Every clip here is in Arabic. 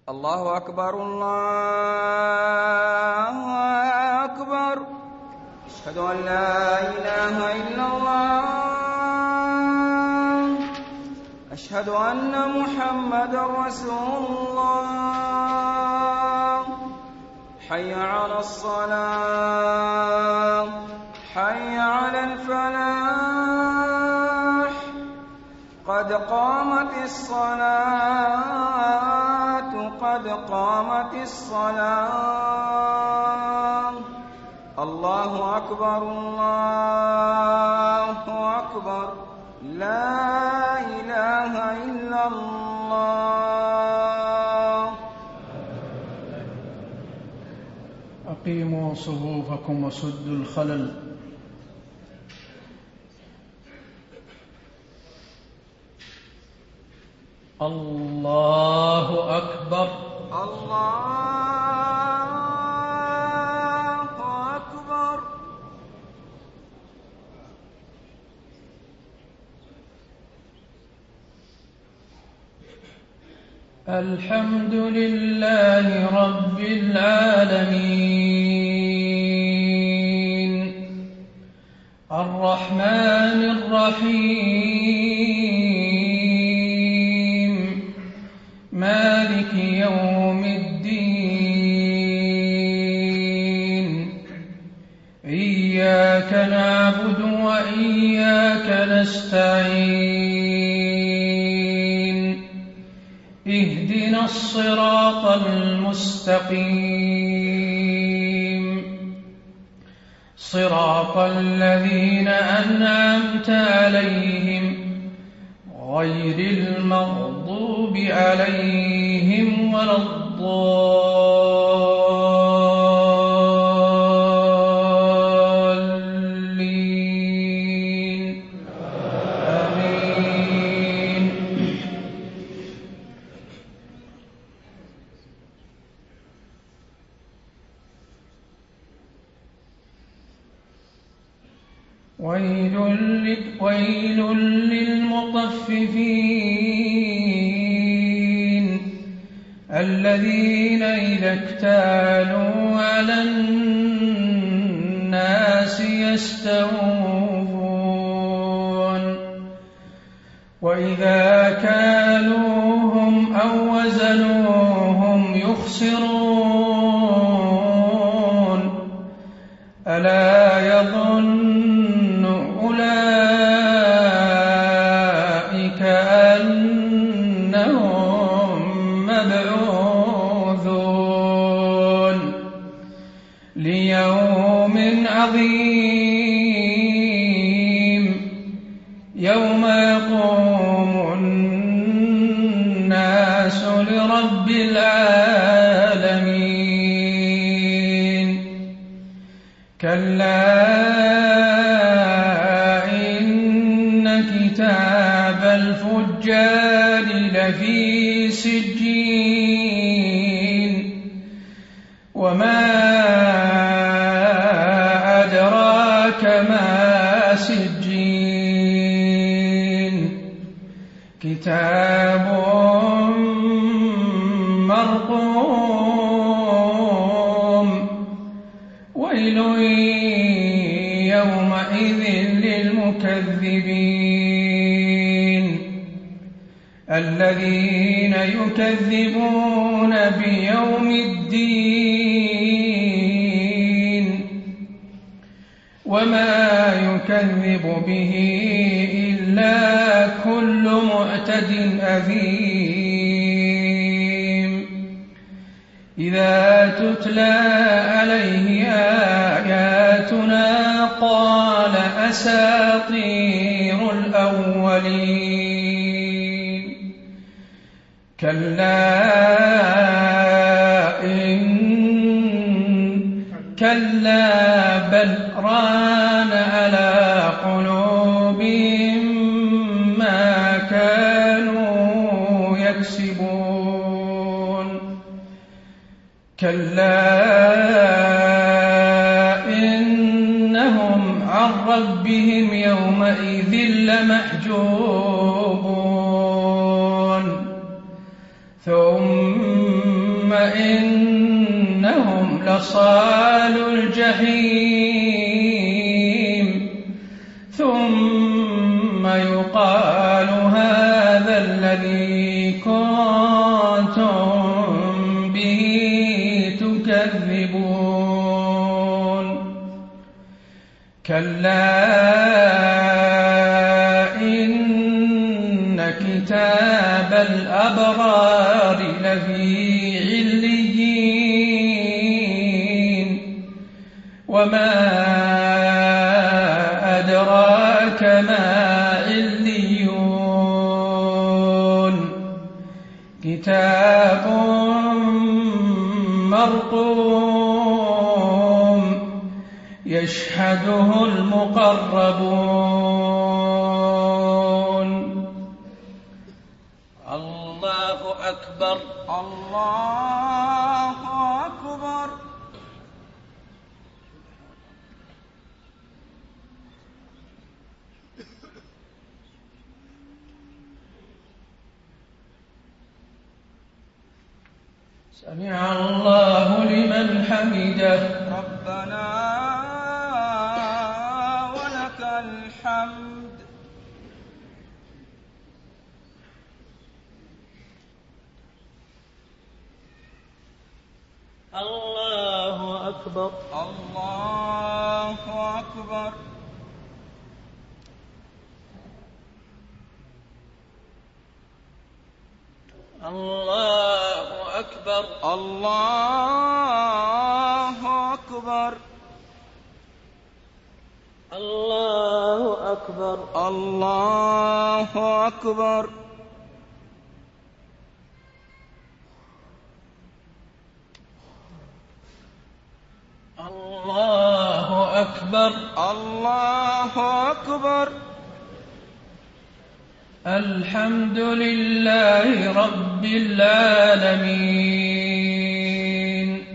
الله أكبر الله أكبر. أشهد أن لا إله إلا الله. أشهد أن محمد رسول الله. حي على الصلاة، حي على الفلاح، قد قامت الصلاة، قد قامت الصلاة. الله أكبر الله أكبر. لا إله إلا الله. أقيموا صفوفكم وسدوا الخلل. الله أكبر الله أكبر. الحمد لله رب العالمين الرحمن الرحيم مالك يوم الدين. إياك نعبد وإياك نستعين. اهدنا الصراط المستقيم صراط الذين أنعمت عليهم غير المغضوب عليهم ولا الضالين. آمين. ويل للمطففين الذين إذا اكتالوا على الناس يستوفون وإذا كالوهم أو وزنوهم يخسرون. ألا يظن أولئك أنهم مبعوثون ليوم عظيم يوم يقوم الناس لرب العالمين. كلا كتاب الفجار لفي سجين. وما أدراك ما سجين. كتاب مرقوم. ويل يومئذ للمكذبين الذين يكذبون بيوم الدين. وما يكذب به إلا كل معتد أثيم. إذا تتلى عليه آياتنا قال أساطير الأولين. كلا بل ران على قلوبهم ما كانوا يكسبون. كلا إنهم عن ربهم يومئذ لمحجوبون. ثم ثم إنهم لصالو الجحيم ثم يقال هذا الذي كنتم به تكذبون كلا إن كتاب الأبرار لفي عليين وما أدراك ما عليون كتاب مرقوم يشهده المقربون الله أكبر الله أكبر سمع الله لمن حمده ربنا ولك الحمد الله أكبر الله أكبر الله أكبر الله أكبر الله أكبر الله أكبر الله أكبر الله أكبر الحمد لله رب العالمين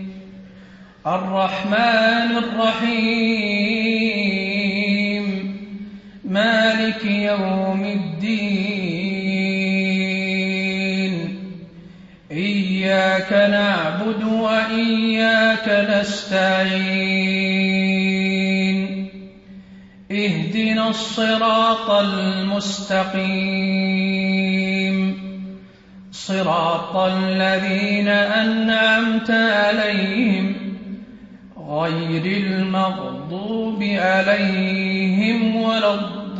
الرحمن الرحيم مالك يوم الدين إياك نعبد وإياك نستعين اهدنا الصراط المستقيم صراط الذين أنعمت عليهم غير المغضوب عليهم ولا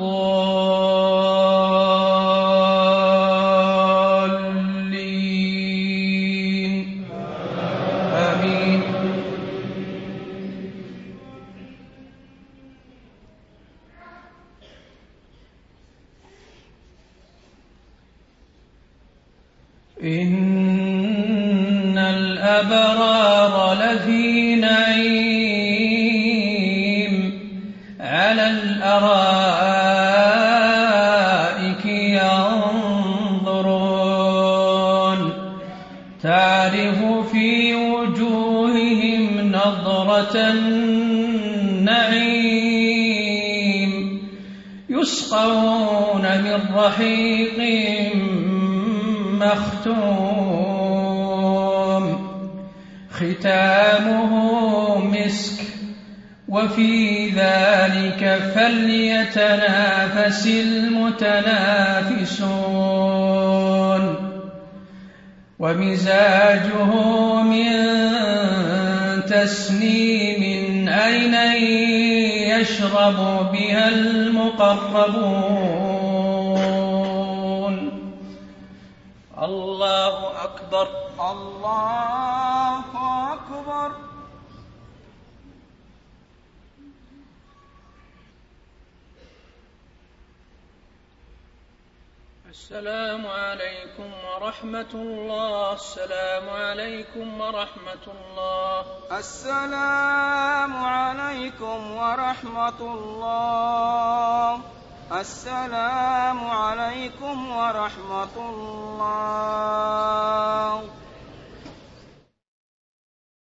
الضالين آمين إن الأبرار لفي نعيم على الأرائك ينظرون تعرف في وجوههم نضرة النعيم يسقون من رحيق مختوم ختامه مسك وفي ذلك فليتنافس المتنافسون ومزاجه من تسنيم عينا يشرب بها المقربون الله أكبر الله أكبر السلام عليكم ورحمة الله السلام عليكم ورحمة الله السلام عليكم ورحمة الله السلام عليكم ورحمة الله